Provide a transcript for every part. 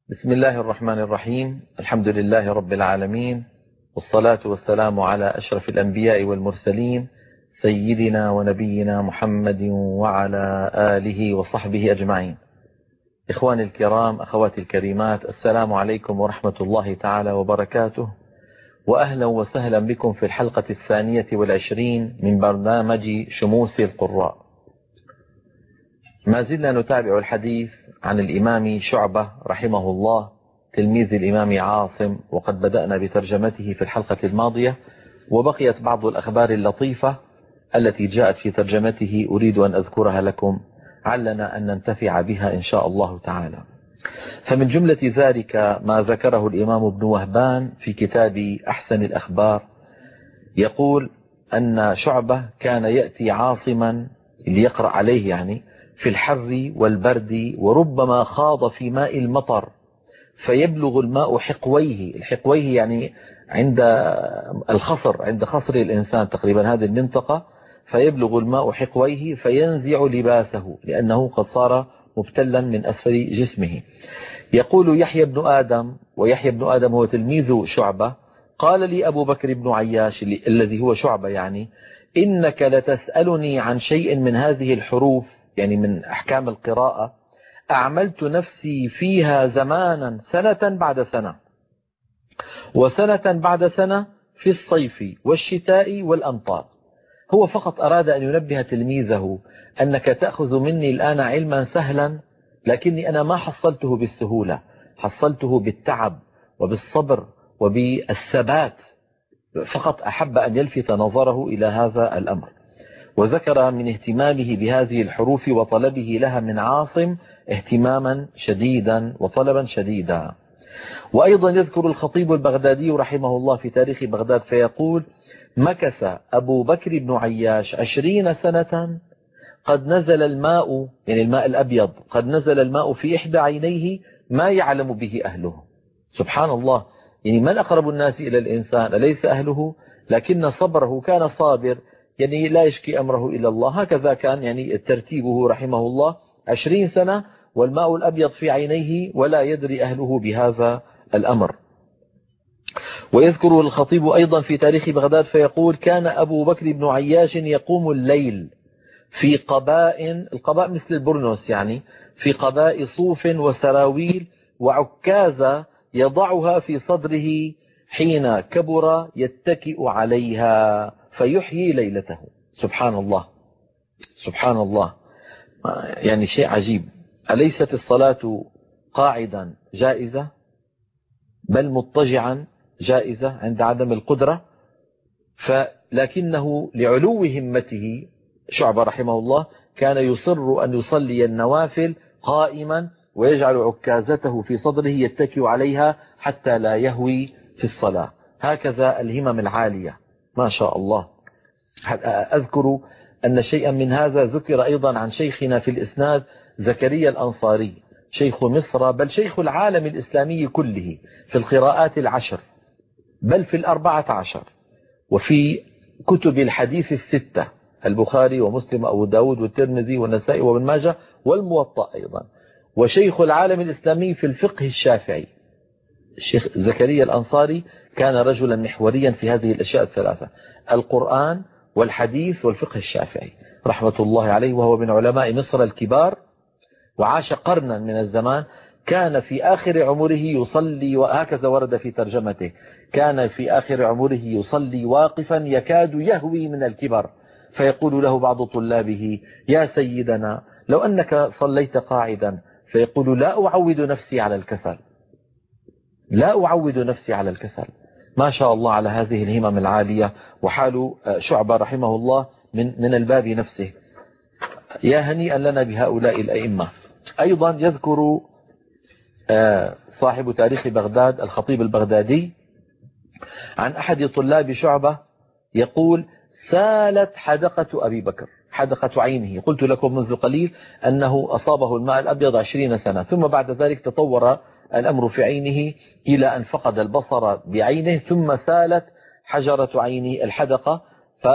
بسم الله الرحمن الرحيم. الحمد لله رب العالمين، والصلاة والسلام على أشرف الأنبياء والمرسلين، سيدنا ونبينا محمد وعلى آله وصحبه أجمعين. إخواني الكرام، أخواتي الكريمات، السلام عليكم ورحمة الله تعالى وبركاته، وأهلا وسهلا بكم في الحلقة 22 من برنامج شموس القراء. ما زلنا نتابع الحديث عن الإمام شعبة رحمه الله تلميذ الإمام عاصم، وقد بدأنا بترجمته في الحلقة الماضية، وبقيت بعض الأخبار اللطيفة التي جاءت في ترجمته أريد أن أذكرها لكم علنا أن ننتفع بها إن شاء الله تعالى. فمن جملة ذلك ما ذكره الإمام ابن وهبان في كتاب أحسن الأخبار، يقول أن شعبة كان يأتي عاصما ليقرأ عليه يعني في الحر والبرد، وربما خاض في ماء المطر فيبلغ الماء حقويه. الحقويه يعني عند الخصر، عند خصر الإنسان تقريبا هذه المنطقة، فيبلغ الماء حقويه فينزع لباسه لأنه قد صار مبتلا من أسفل جسمه. يقول يحيى بن آدم، ويحيى بن آدم هو تلميذ شعبة، قال لي أبو بكر بن عياش الذي هو شعبة يعني: إنك لتسألني عن شيء من هذه الحروف، يعني من أحكام القراءة، أعملت نفسي فيها زمانا سنة بعد سنة وسنة بعد سنة في الصيف والشتاء والأمطار. هو فقط أراد أن ينبه تلميذه أنك تأخذ مني الآن علما سهلا، لكني أنا ما حصلته بالسهولة، حصلته بالتعب وبالصبر وبالثبات. فقط أحب أن يلفت نظره إلى هذا الأمر، وذكر من اهتمامه بهذه الحروف وطلبه لها من عاصم اهتماما شديدا وطلبا شديدا. وأيضا يذكر الخطيب البغدادي رحمه الله في تاريخ بغداد فيقول: مكث أبو بكر بن عياش 20 سنة قد نزل الماء، يعني الماء الأبيض، قد نزل الماء في إحدى عينيه ما يعلم به أهله. سبحان الله، يعني من أقرب الناس إلى الإنسان أليس أهله؟ لكن صبره كان صابر، يعني لا يشكي أمره إلى الله. هكذا كان يعني ترتيبه رحمه الله، 20 سنة والماء الأبيض في عينيه ولا يدري أهله بهذا الأمر. ويذكر الخطيب أيضا في تاريخ بغداد فيقول: كان أبو بكر بن عياش يقوم الليل في قباء، القباء مثل البرنوس يعني، في قباء صوف وسراويل وعكازة يضعها في صدره، حين كبر يتكئ عليها فيحيي ليلته. سبحان الله، سبحان الله، يعني شيء عجيب. أليست الصلاة قاعدا جائزة، بل مضطجعا جائزة عند عدم القدرة؟ لكنه لعلو همته شعبة رحمه الله كان يصر أن يصلي النوافل قائما، ويجعل عكازته في صدره يتكئ عليها حتى لا يهوي في الصلاة. هكذا الهمم العالية ما شاء الله. أذكر أن شيئا من هذا ذكر أيضا عن شيخنا في الإسناد زكريا الأنصاري، شيخ مصر بل شيخ العالم الإسلامي كله في القراءات 10، بل في 14، وفي كتب الحديث 6: البخاري ومسلم وأبو داود والترمذي والنسائي وابن ماجه والموطأ أيضا. وشيخ العالم الإسلامي في الفقه الشافعي. الشيخ زكريا الأنصاري كان رجلا محوريا في هذه الأشياء الثلاثة: القرآن والحديث والفقه الشافعي رحمة الله عليه، وهو من علماء مصر الكبار، وعاش قرنا من الزمان. كان في آخر عمره يصلي، وهكذا ورد في ترجمته: كان في آخر عمره يصلي واقفا يكاد يهوي من الكبر، فيقول له بعض طلابه: يا سيدنا لو أنك صليت قاعدا، فيقول: لا أعود نفسي على الكسل، لا أعود نفسي على الكسل. ما شاء الله على هذه الهمم العالية. وحال شعبة رحمه الله من الباب نفسه. يا هنيئا لنا بهؤلاء الأئمة. أيضا يذكر صاحب تاريخ بغداد الخطيب البغدادي عن أحد طلاب شعبة يقول: سالت حدقة أبي بكر، حدقة عينه. قلت لكم منذ قليل أنه أصابه الماء الأبيض 20 سنة، ثم بعد ذلك تطور الأمر في عينه إلى أن فقد البصر بعينه، ثم سالت حجرة عينه الحدقة،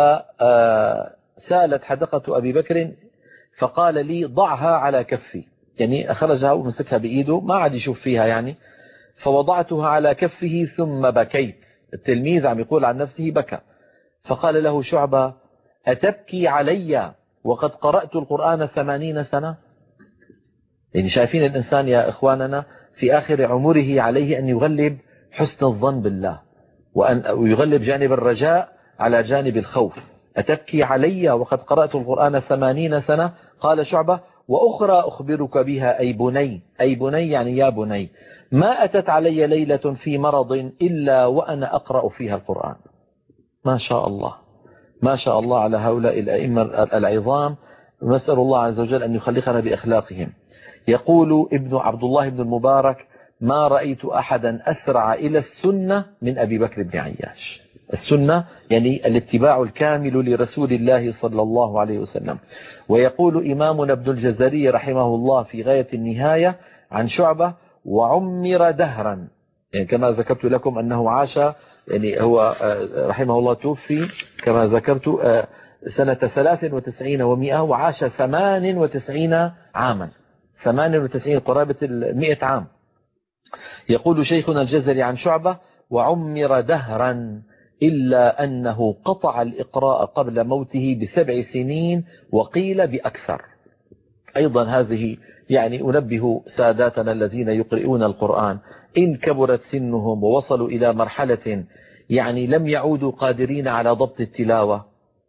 فسالت حدقة أبي بكر، فقال لي: ضعها على كفي. يعني أخرجها ومسكها بإيده ما عاد يشوف فيها يعني. فوضعتها على كفه ثم بكيت. التلميذ عم يقول عن نفسه بكى. فقال له شعبة: أتبكي علي وقد قرأت القرآن 80 سنة؟ يعني شايفين الإنسان يا إخواننا في آخر عمره عليه أن يغلب حسن الظن بالله، وأن يغلب جانب الرجاء على جانب الخوف. أتبكي علي وقد قرأت القرآن 80 سنة؟ قال شعبة: وأخرى أخبرك بها أي بني. أي بني يعني يا بني، ما أتت علي ليلة في مرض إلا وأنا أقرأ فيها القرآن. ما شاء الله، ما شاء الله على هؤلاء الأئمة العظام. نسأل الله عز وجل أن يخلقنا بأخلاقهم. يقول ابن عبد الله بن المبارك: ما رأيت أحدا أسرع إلى السنة من أبي بكر بن عياش. السنة يعني الاتباع الكامل لرسول الله صلى الله عليه وسلم. ويقول إمامنا ابن الجزري رحمه الله في غاية النهاية عن شعبة: وعمر دهرا، يعني كما ذكرت لكم أنه عاش، يعني هو رحمه الله توفي كما ذكرت سنة 93 و100، وعاش 98 عاما، 98 قرابة 100 عام. يقول شيخنا الجزري عن شعبة: وعمر دهرا إلا أنه قطع الإقراء قبل موته ب7 سنين وقيل بأكثر. أيضا هذه يعني أنبه ساداتنا الذين يقرؤون القرآن إن كبرت سنهم ووصلوا إلى مرحلة يعني لم يعودوا قادرين على ضبط التلاوة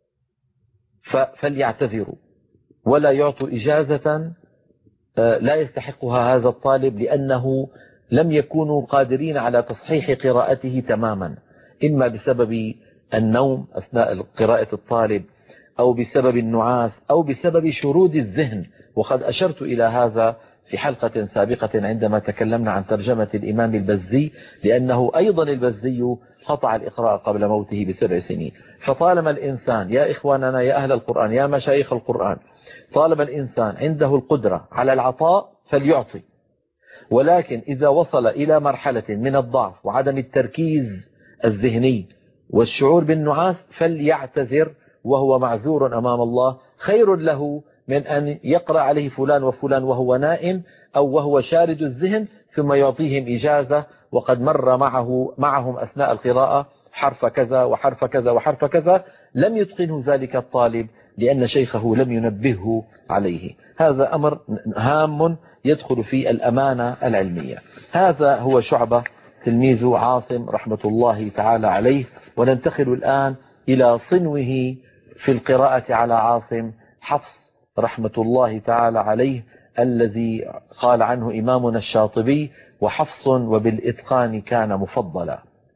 فليعتذروا ولا يعطوا إجازة لا يستحقها هذا الطالب، لأنه لم يكونوا قادرين على تصحيح قراءته تماما، إما بسبب النوم أثناء قراءة الطالب، أو بسبب النعاس، أو بسبب شرود الذهن. وقد أشرت إلى هذا في حلقة سابقة عندما تكلمنا عن ترجمة الإمام البزي، لأنه أيضا البزي قطع الإقراء قبل موته ب7 سنين. فطالما الإنسان يا إخواننا يا أهل القرآن يا مشايخ القرآن، طالما الإنسان عنده القدرة على العطاء فليعطي، ولكن إذا وصل إلى مرحلة من الضعف وعدم التركيز الذهني والشعور بالنعاس فليعتذر، وهو معذور أمام الله. خير له من أن يقرأ عليه فلان وفلان وهو نائم أو وهو شارد الذهن ثم يعطيهم إجازة وقد مر معهم أثناء القراءة حرف كذا وحرف كذا وحرف كذا، لم يتقنه ذلك الطالب لأن شيخه لم ينبهه عليه. هذا أمر هام يدخل في الأمانة العلمية. هذا هو شعبة تلميذ عاصم رحمة الله تعالى عليه. وننتقل الآن إلى صنوه في القراءة على عاصم، حفص رحمة الله تعالى عليه، الذي قال عنه إمامنا الشاطبي: وحفص وبالإتقان كان مفضلا.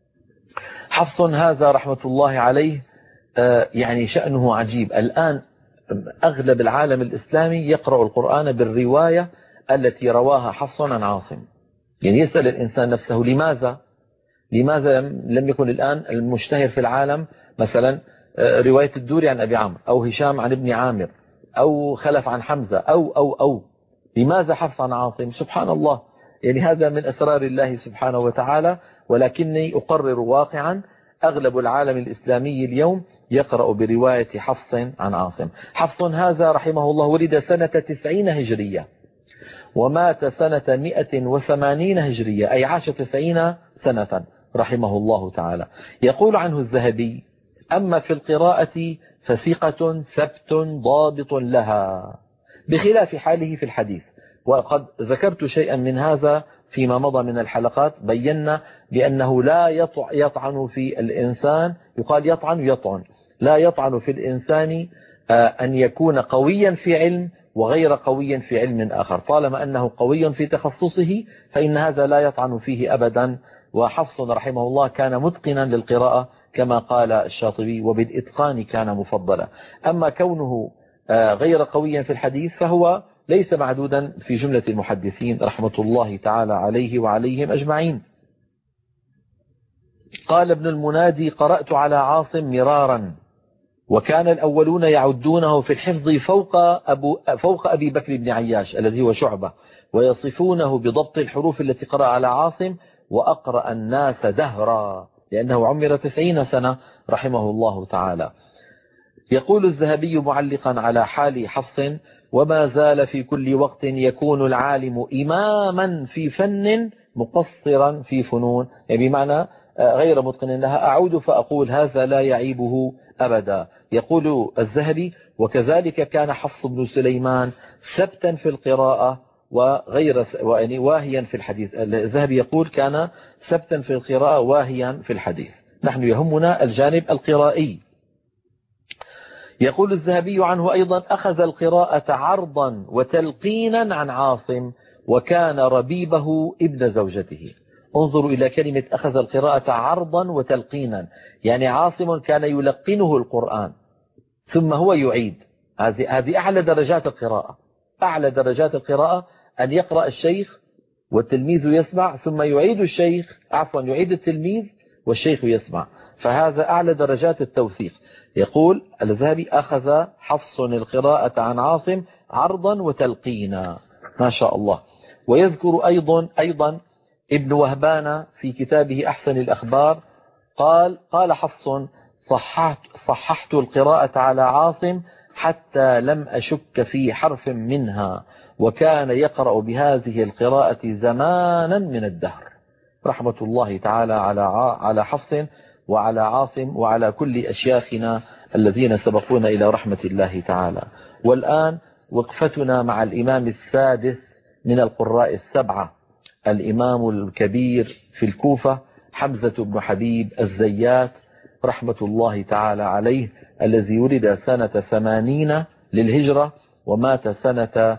حفص هذا رحمة الله عليه يعني شأنه عجيب. الآن أغلب العالم الإسلامي يقرأ القرآن بالرواية التي رواها حفص عن عاصم. يعني يسأل الإنسان نفسه لماذا لم يكن الآن المشتهر في العالم مثلا رواية الدوري عن أبي عمرو، أو هشام عن ابن عامر، أو خلف عن حمزة، أو لماذا حفص عن عاصم؟ سبحان الله، يعني هذا من أسرار الله سبحانه وتعالى. ولكني أقرر واقعا أغلب العالم الإسلامي اليوم يقرأ برواية حفص عن عاصم. حفص هذا رحمه الله ولد سنة 90 هجرية ومات سنة 180 هجرية، أي عاش 90 سنة رحمه الله تعالى. يقول عنه الذهبي: أما في القراءة فثقة ثبت ضابط لها، بخلاف حاله في الحديث. وقد ذكرت شيئا من هذا فيما مضى من الحلقات. بينا بأنه لا يطعن في الإنسان، يقال يطعن، لا يطعن في الإنسان أن يكون قويا في علم وغير قوي في علم آخر، طالما أنه قوي في تخصصه فإن هذا لا يطعن فيه أبدا. وحفص رحمه الله كان متقنا للقراءة كما قال الشاطبي: وبالإتقان كان مفضلا. أما كونه غير قويا في الحديث فهو ليس معدودا في جملة المحدثين رحمة الله تعالى عليه وعليهم أجمعين. قال ابن المنادي: قرأت على عاصم مرارا، وكان الأولون يعدونه في الحفظ فوق أبي بكر بن عياش الذي هو شعبة، ويصفونه بضبط الحروف التي قرأ على عاصم، وأقرأ الناس دهرا، لأنه عمر 90 سنة رحمه الله تعالى. يقول الذهبي معلقا على حال حفص: وما زال في كل وقت يكون العالم إماما في فن مقصرا في فنون، يعني بمعنى غير متقن لها. أعود فأقول هذا لا يعيبه أبدا. يقول الذهبي: وكذلك كان حفص بن سليمان ثبتا في القراءة وغير يعني واهيا في الحديث. الذهبي يقول كان ثبتا في القراءة واهيا في الحديث. نحن يهمنا الجانب القرائي. يقول الذهبي عنه أيضا: أخذ القراءة عرضا وتلقينا عن عاصم، وكان ربيبه ابن زوجته. انظروا إلى كلمة أخذ القراءة عرضا وتلقينا، يعني عاصم كان يلقنه القرآن ثم هو يعيد. هذه أعلى درجات القراءة. أعلى درجات القراءة أن يقرأ الشيخ والتلميذ يسمع، ثم يعيد الشيخ يعيد التلميذ والشيخ يسمع. فهذا أعلى درجات التوثيق. يقول الذهبي: أخذ حفص القراءة عن عاصم عرضا وتلقينا. ما شاء الله. ويذكر أيضا ابن وهبان في كتابه أحسن الأخبار قال حفص: صححت القراءة على عاصم حتى لم أشك في حرف منها، وكان يقرأ بهذه القراءة زمانا من الدهر. رحمة الله تعالى على حفص وعلى عاصم وعلى كل أشياخنا الذين سبقونا إلى رحمة الله تعالى. والآن وقفتنا مع الإمام السادس من القراء السبعة، الإمام الكبير في الكوفة حمزة بن حبيب الزيات رحمة الله تعالى عليه، الذي ولد سنة 80 للهجرة ومات سنة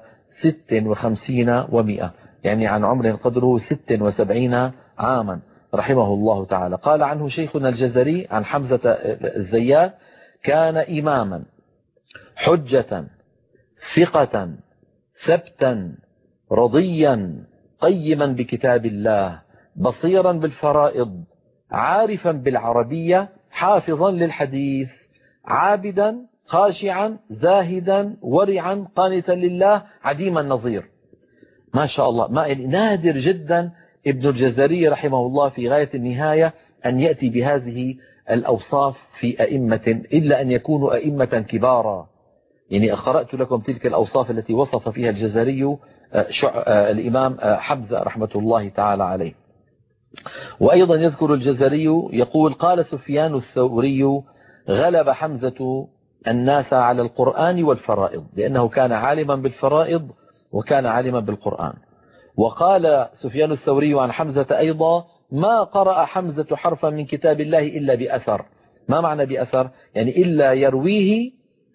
56 و100، يعني عن عمر قدره 76 عاما رحمه الله تعالى. قال عنه شيخنا الجزري عن حمزة الزيات: كان إماما حجة ثقة ثبتا رضيا قيما بكتاب الله بصيرا بالفرائض عارفا بالعربية حافظا للحديث عابدا خاشعا زاهدا ورعا قانتا لله عديم النظير. ما شاء الله. نادر جدا ابن الجزري رحمه الله في غاية النهاية أن يأتي بهذه الأوصاف في أئمة، إلا أن يكونوا أئمة كبارا. يعني قرأت لكم تلك الأوصاف التي وصف فيها الجزري الإمام حمزة رحمة الله تعالى عليه. وأيضا يذكر الجزري يقول: قال سفيان الثوري: غلب حمزة الناس على القرآن والفرائض، لأنه كان عالما بالفرائض وكان عالما بالقرآن. وقال سفيان الثوري عن حمزة أيضا: ما قرأ حمزة حرفا من كتاب الله إلا بأثر. ما معنى بأثر؟ يعني إلا يرويه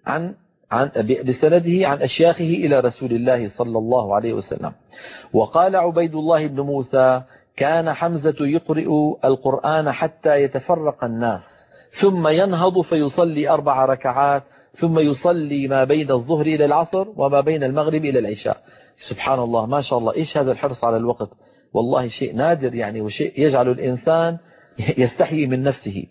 بسنده عن أشياخه إلى رسول الله صلى الله عليه وسلم. وقال عبيد الله بن موسى: كان حمزة يقرئ القرآن حتى يتفرق الناس، ثم ينهض فيصلي 4 ركعات، ثم يصلي ما بين الظهر إلى العصر وما بين المغرب إلى العشاء. سبحان الله، ما شاء الله. إيش هذا الحرص على الوقت؟ والله شيء نادر يعني، وشيء يجعل الإنسان يستحيي من نفسه.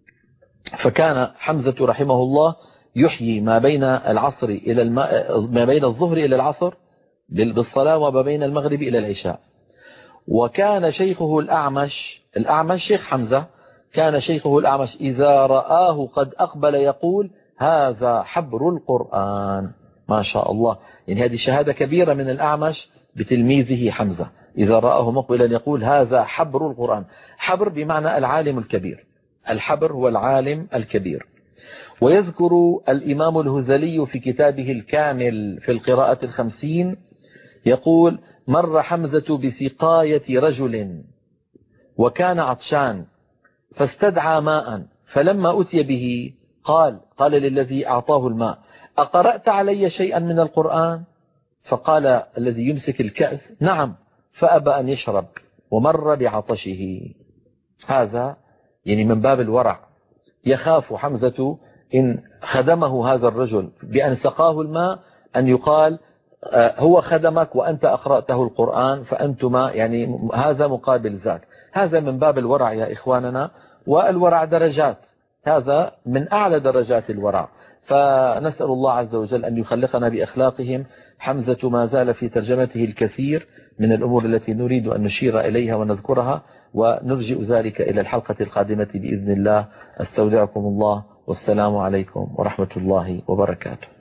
فكان حمزة رحمه الله يحيي ما بين العصر إلى ما بين الظهر إلى العصر بالصلاة، وما بين المغرب إلى العشاء. وكان شيخه الأعمش شيخ حمزة، كان شيخه الأعمش إذا رآه قد أقبل يقول: هذا حبر القرآن. ما شاء الله. يعني هذه شهادة كبيرة من الأعمش بتلميذه حمزة، إذا رآه مقبلا يقول: هذا حبر القرآن. حبر بمعنى العالم الكبير. الحبر هو العالم الكبير. ويذكر الإمام الهذلي في كتابه الكامل في القراءة 50 يقول: مر حمزة بسقاية رجل وكان عطشان فاستدعى ماء، فلما أتي به قال للذي أعطاه الماء: أقرأت علي شيئا من القرآن؟ فقال الذي يمسك الكأس: نعم، فأبى أن يشرب ومر بعطشه. هذا يعني من باب الورع. يخاف حمزة إن خدمه هذا الرجل بأن سقاه الماء أن يقال: هو خدمك وأنت أقرأته القرآن، فأنتما يعني هذا مقابل ذاك. هذا من باب الورع يا إخواننا. والورع درجات، هذا من أعلى درجات الورع. فنسأل الله عز وجل أن يخلقنا بأخلاقهم. حمزة ما زال في ترجمته الكثير من الأمور التي نريد أن نشير إليها ونذكرها، ونرجئ ذلك إلى الحلقة القادمة بإذن الله. أستودعكم الله، والسلام عليكم ورحمة الله وبركاته.